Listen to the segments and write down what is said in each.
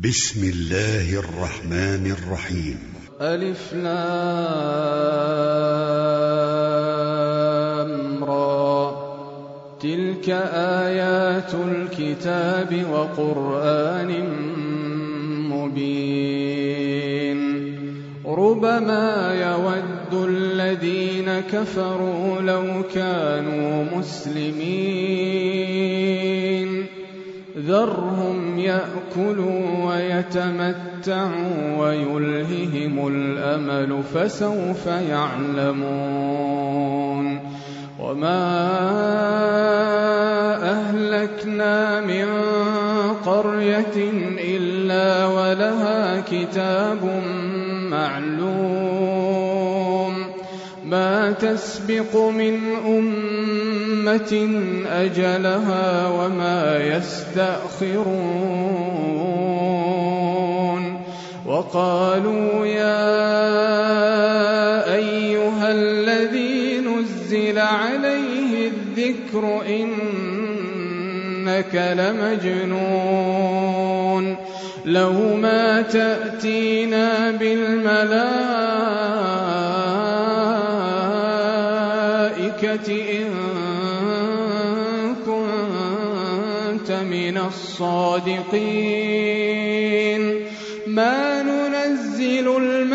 بسم الله الرحمن الرحيم. ألف لام را، تلك آيات الكتاب وقرآن مبين. ربما يود الذين كفروا لو كانوا مسلمين، ذرهم يأكلوا ويتمتعوا ويلههم الأمل فسوف يعلمون. وما أهلكنا من قرية إلا ولها كتاب معلوم، ما تسبق من أمة أجلها وما يستأخرون. وقالوا يا أيها الذي نزل عليه الذكر إنك لمجنون، لو ما تأتينا بالملائكة إن كنت من الصادقين. ما ننزل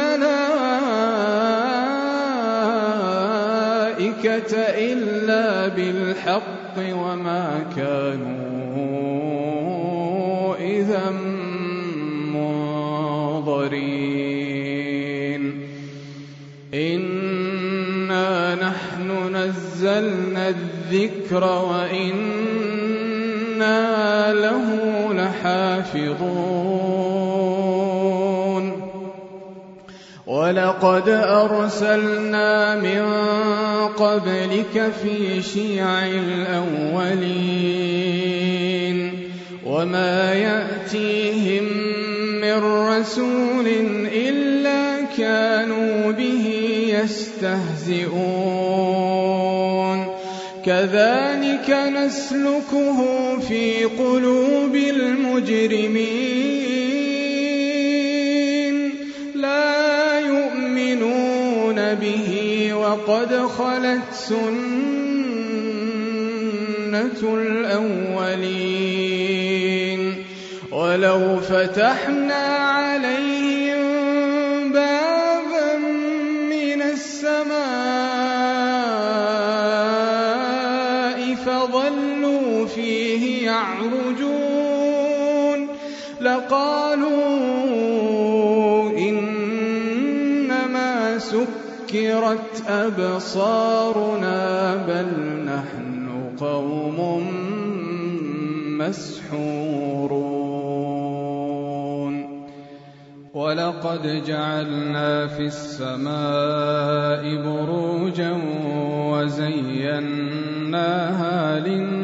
الملائكة إلا بالحق وما كانوا إذا منظرين. إنا نحن نزلنا الذكر وإنا له لحافظون. ولقد أرسلنا من قبلك في شيع الأولين، وما يأتيهم من رسول إلا كانوا به يستهزئون. كذلك نسلكه في قلوب المجرمين، لا يؤمنون به وقد خلت سنة الأولين. ولو فتحنا عليهم بابا من السماء فظلوا فيه يعرجون لقالوا إنما سكرت أبصارنا بل نحن قوم مسحورون. ولقد جعلنا في السماء بروجا وزيناها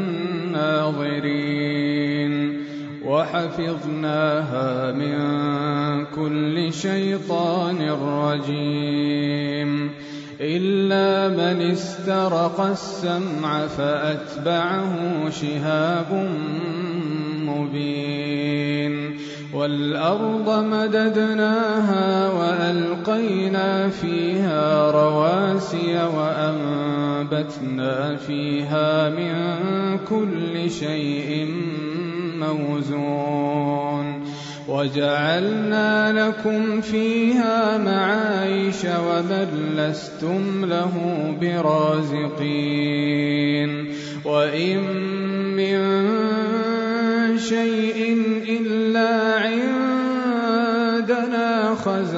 للناظرين، وحفظناها من كل شيطان رجيم، إلا من استرق السمع فأتبعه شهاب مبين. والأرض مددناها وألقينا فيها رواسي وأنبتنا فيها من كل شيء موزون، وجعلنا لكم فيها معايش ومن لستم له برازقين. وإن من شيء إلا عندنا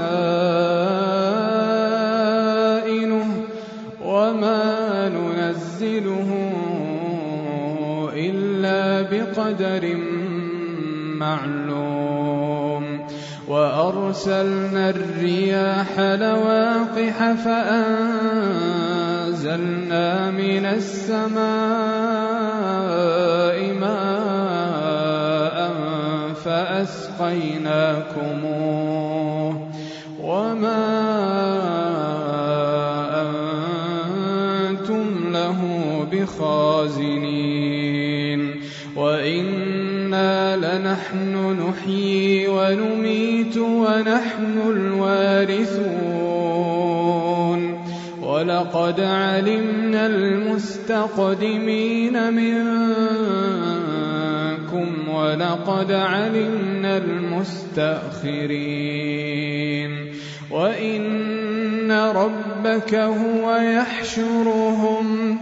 خزائنه وما ننزله إلا بقدر معلوم. وأرسلنا الرياح لواقح فأنزلنا من السماء ماء فأسقيناكموه وما أنتم له بخازنين. وإنا لنحن نحن نحيي ونميت ونحن الوارثون ولقد علمنا المستقدمين منكم ولقد علمنا المستأخرين وإن ربك هو يحشرهم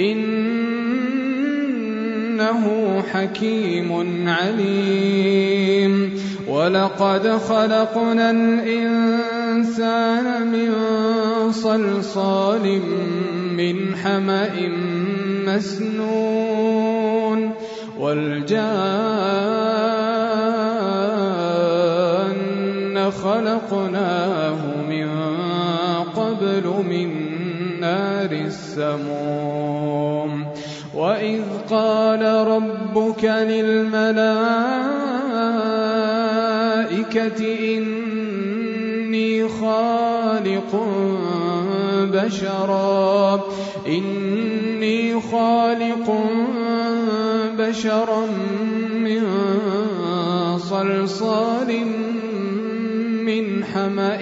إنه حكيم عليم ولقد خلقنا الإنسان من صلصال من حمأ مسنون والجان خلقناه من قبل من نار السموم وإذ قال ربك للملائكة إني خالق بشرا من صلصال من حمأ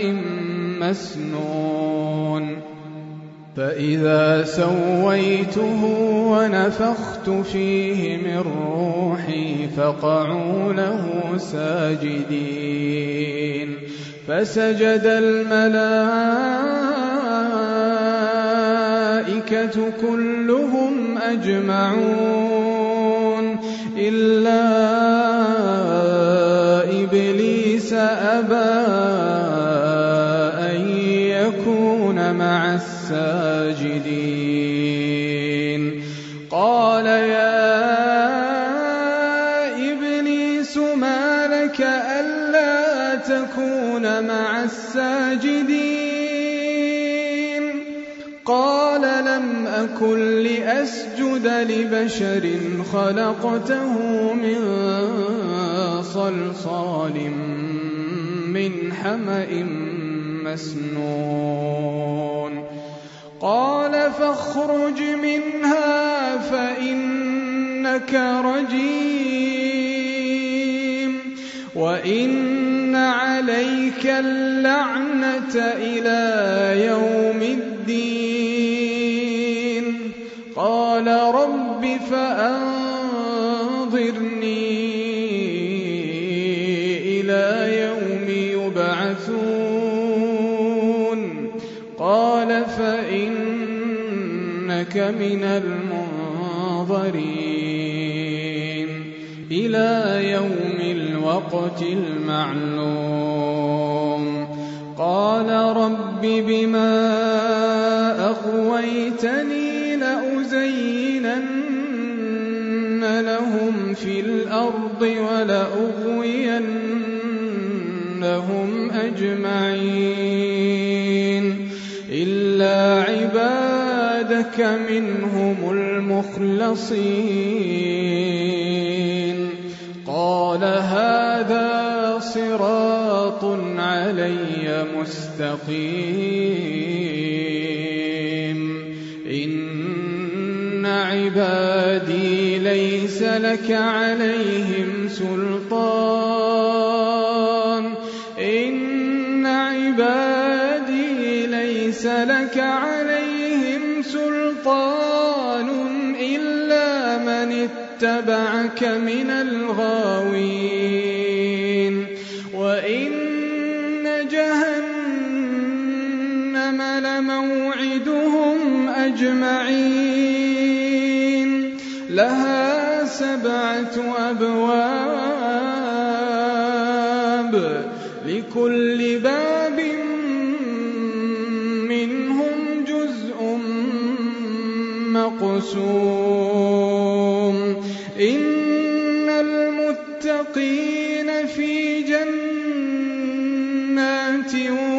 مسنون فإذا سويته ونفخت فيه من روحي فقعوا له ساجدين فسجد الملائكة كلهم أجمعون إلا إبليس أبى أن يكون مع الساجدين قال يا إبليس ما لك ألا تكون مع الساجدين قال لم أكن لأسجد لبشر خلقته من صلصال من حمأ مسنون قال فاخرج منها فإنك رجيم وإن عليك اللعنة إلى يوم الدين قال رب فأنظرني إلى يوم يبعثون قال فإنك من المنظرين إلى يوم الوقت المعلوم قال رب بما أغويتني لأزينن لهم في الأرض ولأغوينهم أجمعين إلا عبادك منهم المخلصين قال هذا صراط علي مستقيم إن عبادي ليس لك عليهم سلطان إن عبادي ليس لك عليهم سلطان إلا من اتبعك من الغاوين وإن جهنم لموعدهم أجمعين لها 7 أبواب لكل باب منهم جزء مقسوم إن المتقين في جنات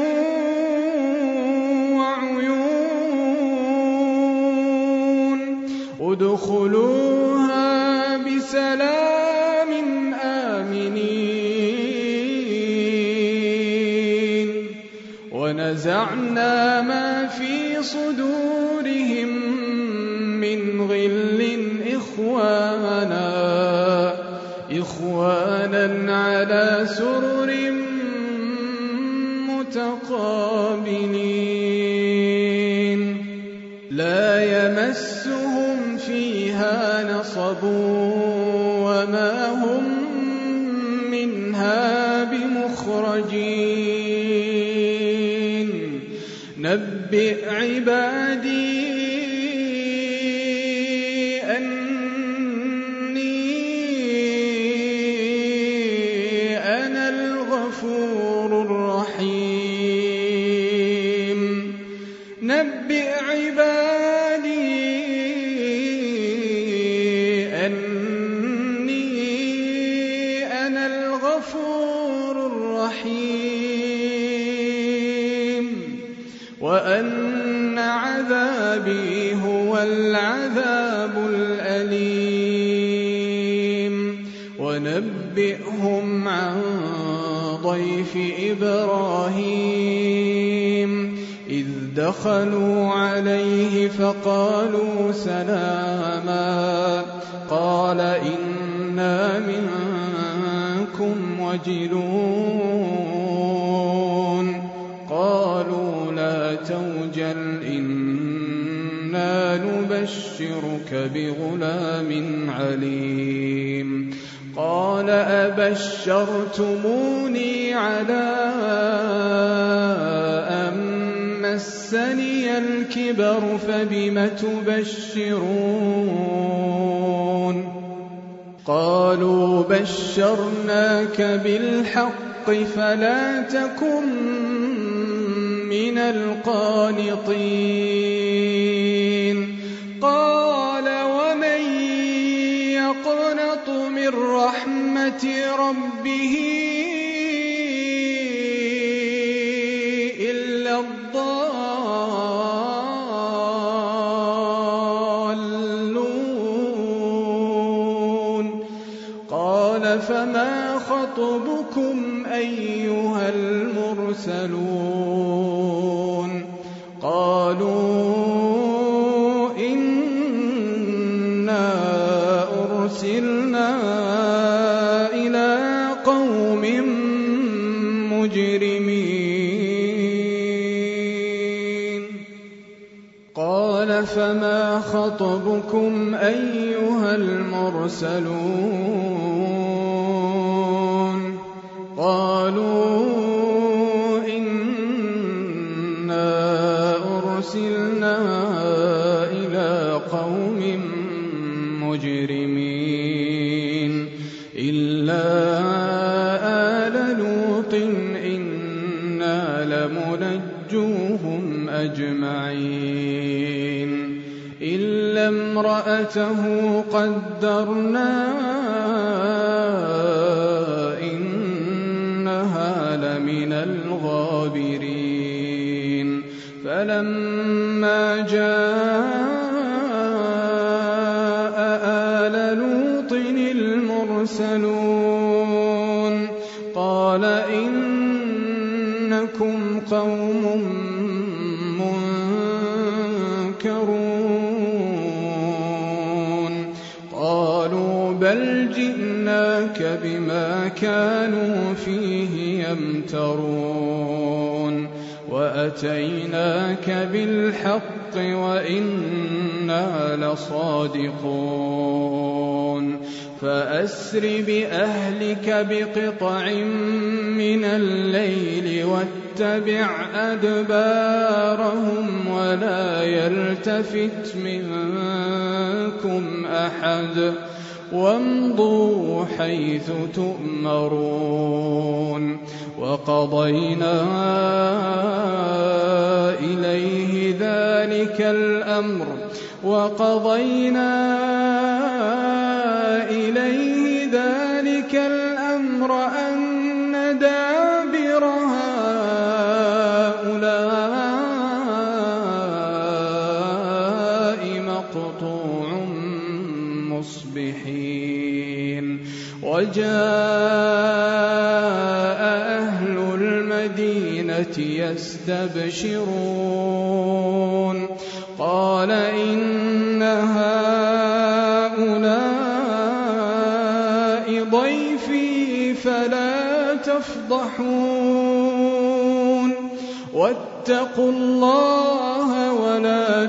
وعيون ادخلوها بسلام آمنين ونزعنا ما في صدورهم من غل إخوانا إخوانا على سرر متقابلين لا يمسهم فيها نصب وما هم منها بمخرجين نبئ عبادي أني أنا الغفور الرحيم نبئ عبادي أني أنا الغفور الرحيم وأن عذابي هو العذاب الأليم ونبئهم عن ضيف إبراهيم إذ دخلوا عليه فقالوا سلاما قال إنا منكم وجلون قالوا لا توجل إنا نبشرك بغلام عليم قال أبشرتموني على أن مسني الكبر فبم تبشرون قالوا بشرناك بالحق فلا تكن من القانطين قال ومن يقنط من رحمة ربه إلا الضالون قال فما خطبكم أيها المرسلون قالوا إنا أرسلنا إلى قوم مجرمين قال فما خطبكم أيها المرسلون قالوا أرسلنا إلى قوم مجرمين إلا آل لوط إنا لمنجوهم أجمعين إلا امرأته قدرنا إنها لمن الغابرين فلما جاء آل لوط المرسلون قال إنكم قوم منكرون قالوا بل جئناك بما كانوا فيه يمترون وأتيناك بالحق وإنا لصادقون فأسر بأهلك بقطع من الليل واتبع أدبارهم ولا يلتفت منكم أحد وامضوا حيث تؤمرون وقضينا إليه ذلك الأمر أن دابر هؤلاء مقطوع مصبحين وجاء أهل المدينة يستبشرون قال إن هؤلاء ضيفي تفضحون واتقوا الله ولا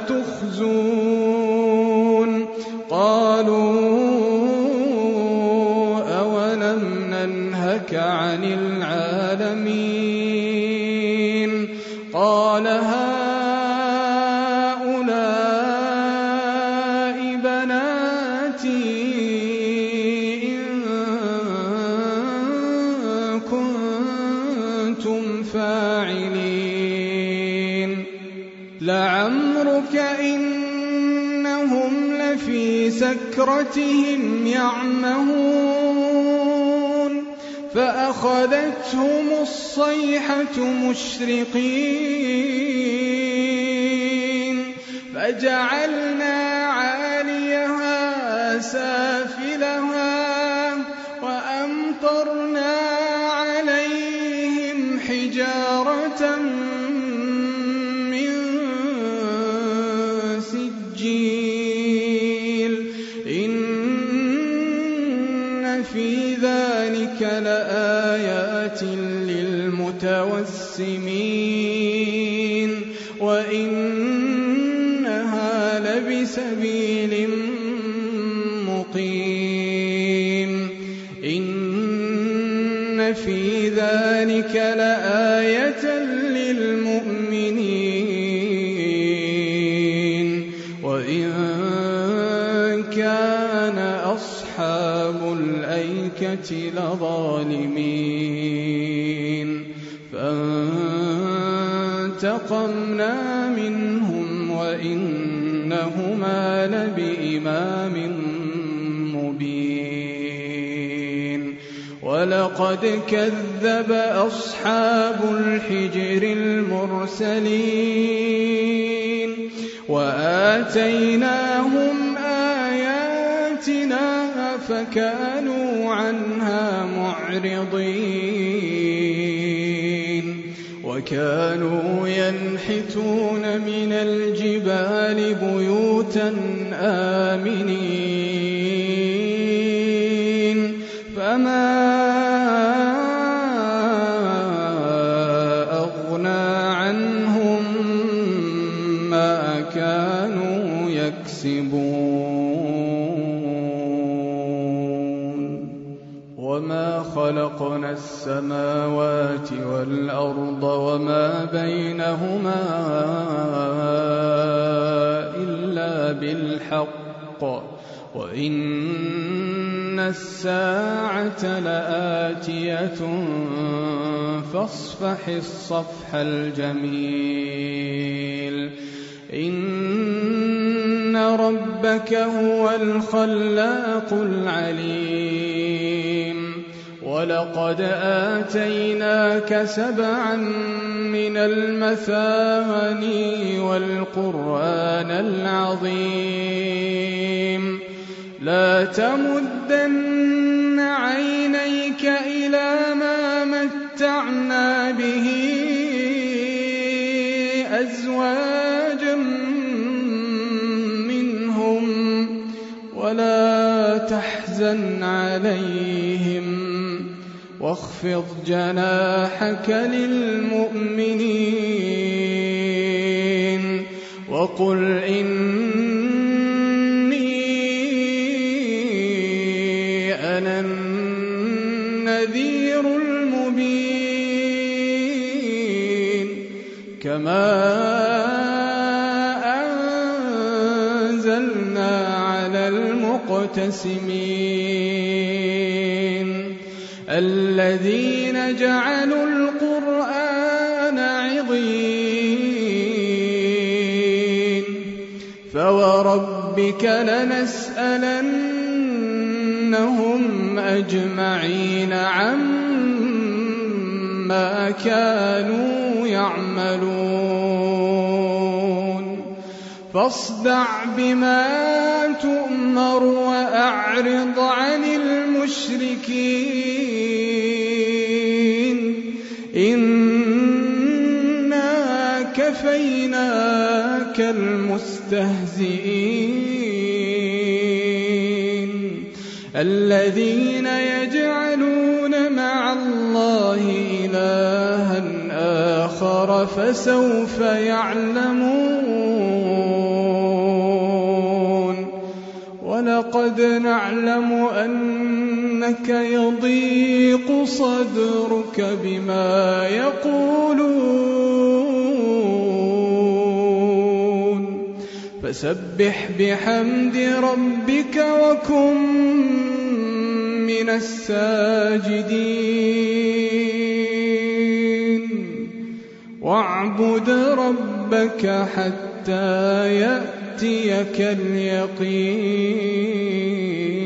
تخزون قالوا أولم ننهك عن العالمين قال هؤلاء بناتي إن كنتم فاعلين لعمرك إنهم لفي سكرتهم يعمهون فأخذتهم الصيحة مشرقين فجعلنا عاليها سافلها وأمطرنا عليهم حجارة من سجيل إن في ذلك لآيات للمتوسمين وإنها لبسبيل مقيم إن في ذلك لآية للمؤمنين وإن كان أصحاب الأيكة لظالمين فانتقمنا منهم وإنهما لبإمام مبين ولقد كذب أصحاب الحجر المرسلين وآتيناهم آياتنا فكانوا عنها معرضين وكانوا ينحتون من الجبال بيوتا آمنين فما أغنى عنهم ما كانوا يكسبون وما خلقنا السماوات والأرض وما بينهما إلا بالحق وإن الساعة لآتية فاصفح الصفح الجميل إن ربك هو الخلاق العليم ولقد آتيناك 7 من المثاني والقرآن العظيم لا تمدن عينيك إلى ما متعنا به أزواجا منهم ولا تحزن عليهم واخفض جناحك للمؤمنين وقل إني أنا النذير المبين كما أنزلنا على المقتسمين الذين جعلوا القرآن عضين فوربك لنسألنهم أجمعين عما كانوا يعملون فاصدع بما تؤمر وأعرض عن المشركين إنا كفيناك المستهزئين الذين يجعلون مع الله النار فسوف يعلمون ولقد نعلم أنك يضيق صدرك بما يقولون فسبح بحمد ربك وكن من الساجدين واعبد ربك حتى يأتيك اليقين